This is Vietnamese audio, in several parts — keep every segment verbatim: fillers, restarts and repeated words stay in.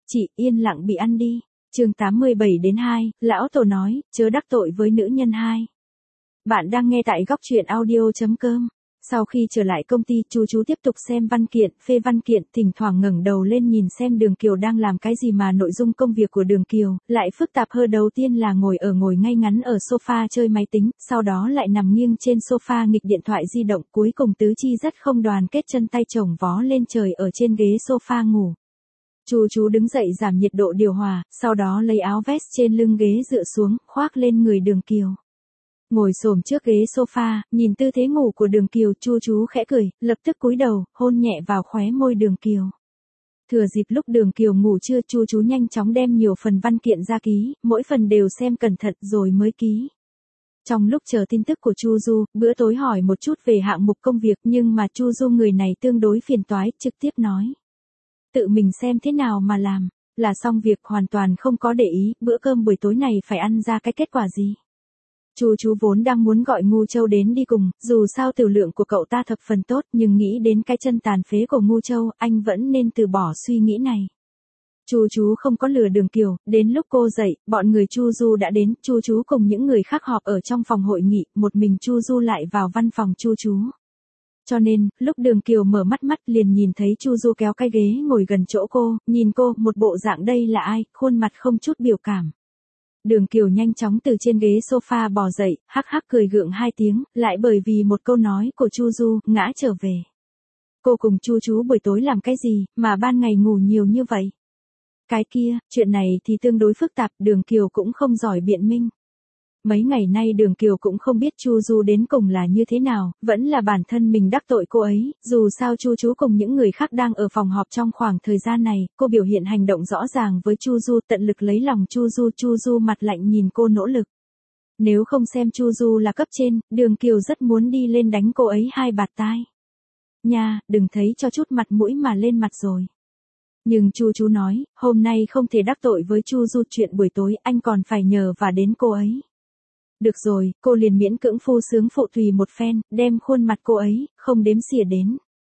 chị yên lặng bị ăn đi. Chương tám mươi bảy đến hai, lão tổ nói, chớ đắc tội với nữ nhân hai. Bạn đang nghe tại góc truyện audio chấm com. Sau khi trở lại công ty, chú chú tiếp tục xem văn kiện, phê văn kiện, thỉnh thoảng ngẩng đầu lên nhìn xem Đường Kiều đang làm cái gì mà nội dung công việc của Đường Kiều lại phức tạp hơn. Đầu tiên là ngồi ở ngồi ngay ngắn ở sofa chơi máy tính, sau đó lại nằm nghiêng trên sofa nghịch điện thoại di động, cuối cùng tứ chi rất không đoàn kết, chân tay chồng vó lên trời ở trên ghế sofa ngủ. Chú chú đứng dậy giảm nhiệt độ điều hòa, sau đó lấy áo vest trên lưng ghế dựa xuống, khoác lên người Đường Kiều. Ngồi xổm trước ghế sofa, nhìn tư thế ngủ của Đường Kiều, chu chú khẽ cười, lập tức cúi đầu, hôn nhẹ vào khóe môi Đường Kiều. Thừa dịp lúc Đường Kiều ngủ trưa, chu chú nhanh chóng đem nhiều phần văn kiện ra ký, mỗi phần đều xem cẩn thận rồi mới ký. Trong lúc chờ tin tức của Chu Du, bữa tối hỏi một chút về hạng mục công việc, nhưng mà Chu Du người này tương đối phiền toái, trực tiếp nói: tự mình xem thế nào mà làm, là xong việc, hoàn toàn không có để ý, bữa cơm buổi tối này phải ăn ra cái kết quả gì. Chu chú vốn đang muốn gọi Ngu Châu đến đi cùng, dù sao tiểu lượng của cậu ta thập phần tốt, nhưng nghĩ đến cái chân tàn phế của Ngu Châu, anh vẫn nên từ bỏ suy nghĩ này. Chu chú không có lừa Đường Kiều, đến lúc cô dậy, bọn người Chu Du đã đến, Chu chú cùng những người khác họp ở trong phòng hội nghị, một mình Chu Du lại vào văn phòng Chu chú. Cho nên, lúc Đường Kiều mở mắt mắt liền nhìn thấy Chu Du kéo cái ghế ngồi gần chỗ cô, nhìn cô, một bộ dạng đây là ai, khuôn mặt không chút biểu cảm. Đường Kiều nhanh chóng từ trên ghế sofa bò dậy, hắc hắc cười gượng hai tiếng, lại bởi vì một câu nói của Chu Du, ngã trở về. Cô cùng Chu chú buổi tối làm cái gì, mà ban ngày ngủ nhiều như vậy? Cái kia, chuyện này thì tương đối phức tạp, Đường Kiều cũng không giỏi biện minh. Mấy ngày nay Đường Kiều cũng không biết Chu Du đến cùng là như thế nào, vẫn là bản thân mình đắc tội cô ấy, dù sao Chu chú cùng những người khác đang ở phòng họp trong khoảng thời gian này, cô biểu hiện hành động rõ ràng với Chu Du, tận lực lấy lòng Chu Du, Chu Du mặt lạnh nhìn cô nỗ lực. Nếu không xem Chu Du là cấp trên, Đường Kiều rất muốn đi lên đánh cô ấy hai bạt tai. Nha, đừng thấy cho chút mặt mũi mà lên mặt rồi. Nhưng Chu chú nói, hôm nay không thể đắc tội với Chu Du, chuyện buổi tối anh còn phải nhờ và đến cô ấy. Được rồi, cô liền miễn cưỡng phu sướng phụ tùy một phen, đem khuôn mặt cô ấy, không đếm xỉa đến.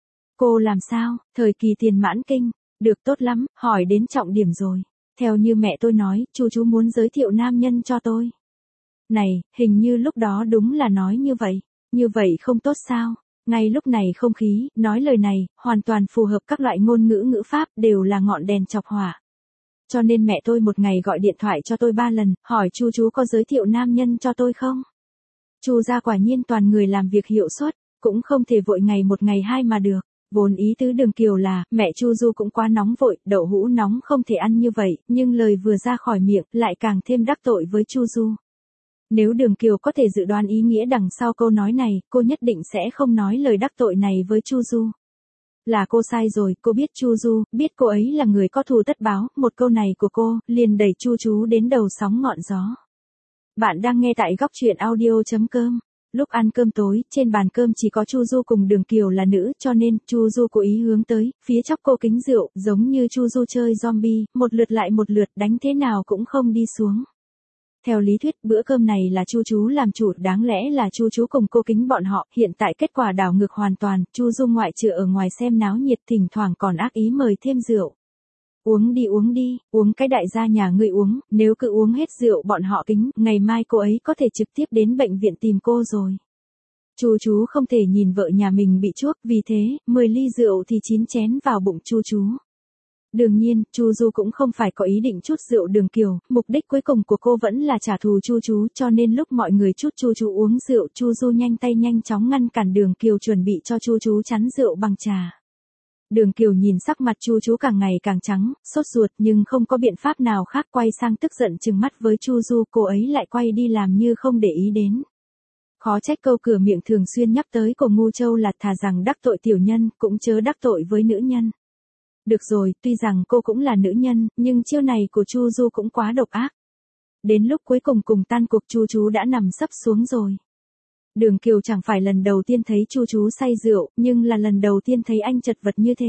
Cô làm sao, thời kỳ tiền mãn kinh, được tốt lắm, hỏi đến trọng điểm rồi. Theo như mẹ tôi nói, Chu chú muốn giới thiệu nam nhân cho tôi. Này, hình như lúc đó đúng là nói như vậy, như vậy không tốt sao? Ngay lúc này không khí, nói lời này, hoàn toàn phù hợp các loại ngôn ngữ ngữ pháp, đều là ngọn đèn chọc hỏa. Cho nên mẹ tôi một ngày gọi điện thoại cho tôi ba lần, hỏi Chu chú có giới thiệu nam nhân cho tôi không? Chu gia quả nhiên toàn người làm việc hiệu suất, cũng không thể vội ngày một ngày hai mà được. Vốn ý tứ Đường Kiều là, mẹ Chu Du cũng quá nóng vội, đậu hũ nóng không thể ăn như vậy, nhưng lời vừa ra khỏi miệng, lại càng thêm đắc tội với Chu Du. Nếu Đường Kiều có thể dự đoán ý nghĩa đằng sau câu nói này, cô nhất định sẽ không nói lời đắc tội này với Chu Du. Là cô sai rồi, cô biết Chu Du, biết cô ấy là người có thù tất báo, một câu này của cô, liền đẩy Chu chú đến đầu sóng ngọn gió. Bạn đang nghe tại góc truyện audio chấm com. Lúc ăn cơm tối, trên bàn cơm chỉ có Chu Du cùng Đường Kiều là nữ, cho nên, Chu Du cố ý hướng tới, phía chóc cô kính rượu, giống như Chu Du chơi zombie, một lượt lại một lượt, đánh thế nào cũng không đi xuống. Theo lý thuyết, bữa cơm này là Chu chú làm chủ, đáng lẽ là Chu chú cùng cô kính bọn họ, hiện tại kết quả đảo ngược hoàn toàn, Chu Du ngoại trừ ở ngoài xem náo nhiệt, thỉnh thoảng còn ác ý mời thêm rượu. Uống đi uống đi, uống cái đại gia nhà ngươi uống, nếu cứ uống hết rượu bọn họ kính, ngày mai cô ấy có thể trực tiếp đến bệnh viện tìm cô rồi. Chu chú không thể nhìn vợ nhà mình bị chuốc, vì thế, mười ly rượu thì chín chén vào bụng Chu chú. Đương nhiên, Chu Du cũng không phải có ý định chút rượu Đường Kiều, mục đích cuối cùng của cô vẫn là trả thù Chu chú, cho nên lúc mọi người chút Chu chú uống rượu, Chu Du nhanh tay nhanh chóng ngăn cản Đường Kiều chuẩn bị cho Chu chú chắn rượu bằng trà. Đường Kiều nhìn sắc mặt Chu chú càng ngày càng trắng, sốt ruột nhưng không có biện pháp nào khác, quay sang tức giận trừng mắt với Chu Du, cô ấy lại quay đi làm như không để ý đến. Khó trách câu cửa miệng thường xuyên nhắc tới của Ngu Châu là thà rằng đắc tội tiểu nhân, cũng chớ đắc tội với nữ nhân. Được rồi, tuy rằng cô cũng là nữ nhân, nhưng chiêu này của Chu Du cũng quá độc ác. Đến lúc cuối cùng cùng tan cuộc, Chu chú đã nằm sấp xuống rồi. Đường Kiều chẳng phải lần đầu tiên thấy Chu chú say rượu, nhưng là lần đầu tiên thấy anh chật vật như thế.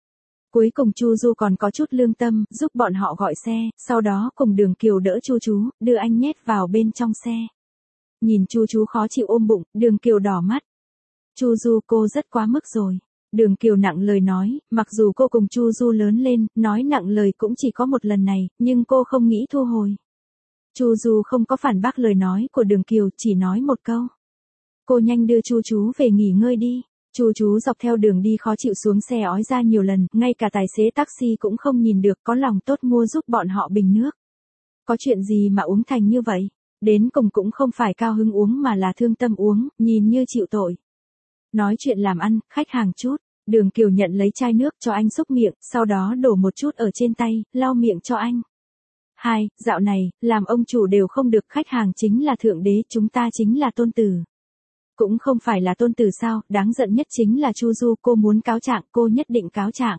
Cuối cùng Chu Du còn có chút lương tâm, giúp bọn họ gọi xe, sau đó cùng Đường Kiều đỡ Chu chú, đưa anh nhét vào bên trong xe. Nhìn Chu chú khó chịu ôm bụng, Đường Kiều đỏ mắt. Chu Du, cô rất quá mức rồi. Đường Kiều nặng lời nói, mặc dù cô cùng Chu Du lớn lên, nói nặng lời cũng chỉ có một lần này, nhưng cô không nghĩ thu hồi. Chu Du không có phản bác lời nói của Đường Kiều, chỉ nói một câu. Cô nhanh đưa Chu chú về nghỉ ngơi đi. Chu chú dọc theo đường đi khó chịu xuống xe ói ra nhiều lần, ngay cả tài xế taxi cũng không nhìn được, có lòng tốt mua giúp bọn họ bình nước. Có chuyện gì mà uống thành như vậy? Đến cùng cũng không phải cao hứng uống mà là thương tâm uống, nhìn như chịu tội. Nói chuyện làm ăn, khách hàng chút. Đường Kiều nhận lấy chai nước cho anh xúc miệng, sau đó đổ một chút ở trên tay, lau miệng cho anh. Hai, dạo này, làm ông chủ đều không được, khách hàng chính là thượng đế, chúng ta chính là tôn tử. Cũng không phải là tôn tử sao, đáng giận nhất chính là Chu Du, cô muốn cáo trạng, cô nhất định cáo trạng.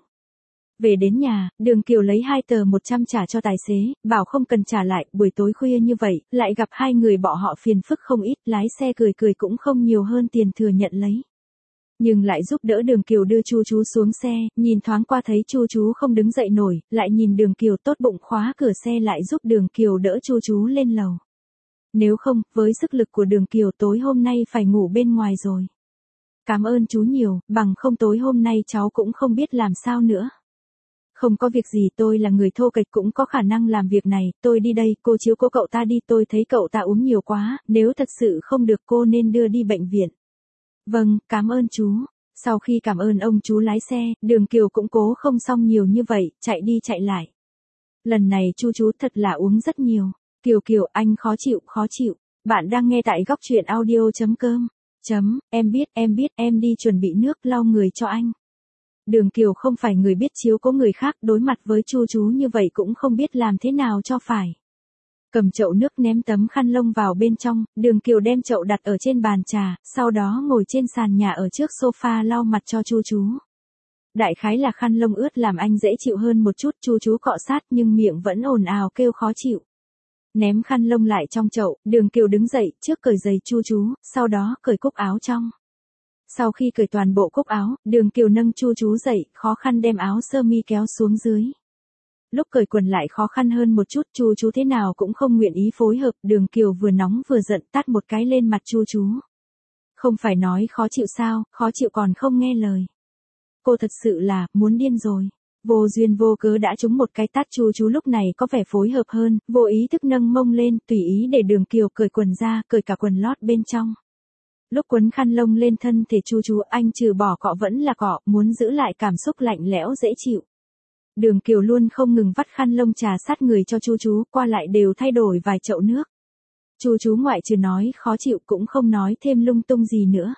Về đến nhà, Đường Kiều lấy hai tờ một trăm trả cho tài xế, bảo không cần trả lại, buổi tối khuya như vậy, lại gặp hai người bọn họ phiền phức không ít, lái xe cười cười cũng không nhiều hơn tiền thừa nhận lấy. Nhưng lại giúp đỡ Đường Kiều đưa Chu chú xuống xe, nhìn thoáng qua thấy Chu chú không đứng dậy nổi, lại nhìn Đường Kiều tốt bụng khóa cửa xe lại giúp Đường Kiều đỡ Chu chú lên lầu. Nếu không, với sức lực của Đường Kiều tối hôm nay phải ngủ bên ngoài rồi. Cảm ơn chú nhiều, bằng không tối hôm nay cháu cũng không biết làm sao nữa. Không có việc gì, tôi là người thô kệch cũng có khả năng làm việc này, tôi đi đây, cô chiếu cố cậu ta đi, tôi thấy cậu ta uống nhiều quá, nếu thật sự không được cô nên đưa đi bệnh viện. Vâng, cảm ơn chú. Sau khi cảm ơn ông chú lái xe, Đường Kiều cũng cố không xong nhiều như vậy, chạy đi chạy lại. Lần này Chu chú thật là uống rất nhiều. Kiều Kiều, anh khó chịu, khó chịu. Bạn đang nghe tại góc truyện audio chấm com. Chấm, em biết, em biết, em đi chuẩn bị nước lau người cho anh. Đường Kiều không phải người biết chiếu cố người khác, đối mặt với Chu chú như vậy cũng không biết làm thế nào cho phải. Cầm chậu nước ném tấm khăn lông vào bên trong, Đường Kiều đem chậu đặt ở trên bàn trà, sau đó ngồi trên sàn nhà ở trước sofa lau mặt cho Chu chú. Đại khái là khăn lông ướt làm anh dễ chịu hơn một chút, Chu chú cọ sát nhưng miệng vẫn ồn ào kêu khó chịu. Ném khăn lông lại trong chậu, Đường Kiều đứng dậy, trước cởi giày Chu chú, sau đó cởi cúc áo trong. Sau khi cởi toàn bộ cúc áo, Đường Kiều nâng Chu chú dậy, khó khăn đem áo sơ mi kéo xuống dưới. Lúc cởi quần lại khó khăn hơn một chút, Chu chú thế nào cũng không nguyện ý phối hợp, Đường Kiều vừa nóng vừa giận tát một cái lên mặt Chu chú. Không phải nói khó chịu sao, khó chịu còn không nghe lời. Cô thật sự là, muốn điên rồi. Vô duyên vô cớ đã trúng một cái tát, Chu chú lúc này có vẻ phối hợp hơn, vô ý thức nâng mông lên, tùy ý để Đường Kiều cởi quần ra, cởi cả quần lót bên trong. Lúc quấn khăn lông lên thân thể Chu chú, anh trừ bỏ cọ vẫn là cọ, muốn giữ lại cảm xúc lạnh lẽo dễ chịu. Đường Kiều luôn không ngừng vắt khăn lông trà sát người cho Chu chú, qua lại đều thay đổi vài chậu nước. Chu chú ngoại trừ nói khó chịu cũng không nói thêm lung tung gì nữa.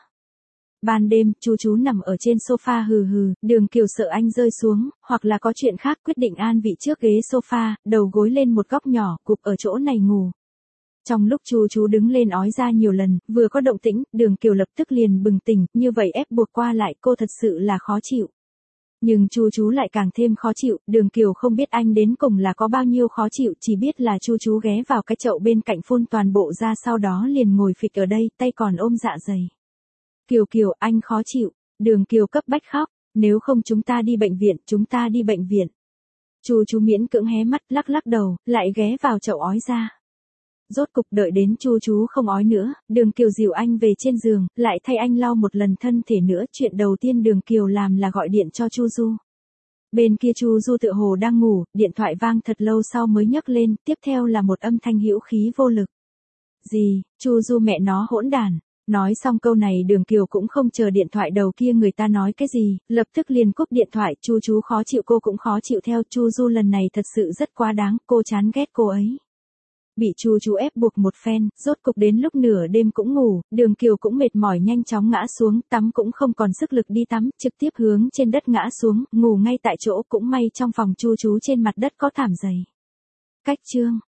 Ban đêm, Chu chú nằm ở trên sofa hừ hừ, Đường Kiều sợ anh rơi xuống, hoặc là có chuyện khác quyết định an vị trước ghế sofa, đầu gối lên một góc nhỏ, cụp ở chỗ này ngủ. Trong lúc Chu chú đứng lên ói ra nhiều lần, vừa có động tĩnh, Đường Kiều lập tức liền bừng tỉnh, như vậy ép buộc qua lại cô thật sự là khó chịu. Nhưng Chu chú lại càng thêm khó chịu, Đường Kiều không biết anh đến cùng là có bao nhiêu khó chịu, chỉ biết là Chu chú ghé vào cái chậu bên cạnh phun toàn bộ ra, sau đó liền ngồi phịch ở đây, tay còn ôm dạ dày. Kiều Kiều, anh khó chịu. Đường Kiều cấp bách khóc, nếu không chúng ta đi bệnh viện, chúng ta đi bệnh viện. Chu chú miễn cưỡng hé mắt, lắc lắc đầu, lại ghé vào chậu ói ra. Rốt cục đợi đến Chu chú không ói nữa, Đường Kiều dìu anh về trên giường, lại thay anh lau một lần thân thể nữa, chuyện đầu tiên Đường Kiều làm là gọi điện cho Chu Du. Bên kia Chu Du tựa hồ đang ngủ, điện thoại vang thật lâu sau mới nhấc lên, tiếp theo là một âm thanh hữu khí vô lực. Gì, Chu Du mẹ nó hỗn đản. Nói xong câu này Đường Kiều cũng không chờ điện thoại đầu kia người ta nói cái gì, lập tức liền cúp điện thoại, Chu chú khó chịu cô cũng khó chịu theo, Chu Du lần này thật sự rất quá đáng, cô chán ghét cô ấy. Bị Chu chú ép buộc một phen, rốt cục đến lúc nửa đêm cũng ngủ, Đường Kiều cũng mệt mỏi nhanh chóng ngã xuống, tắm cũng không còn sức lực đi tắm, trực tiếp hướng trên đất ngã xuống, ngủ ngay tại chỗ, cũng may trong phòng Chu chú trên mặt đất có thảm dày. Cách chương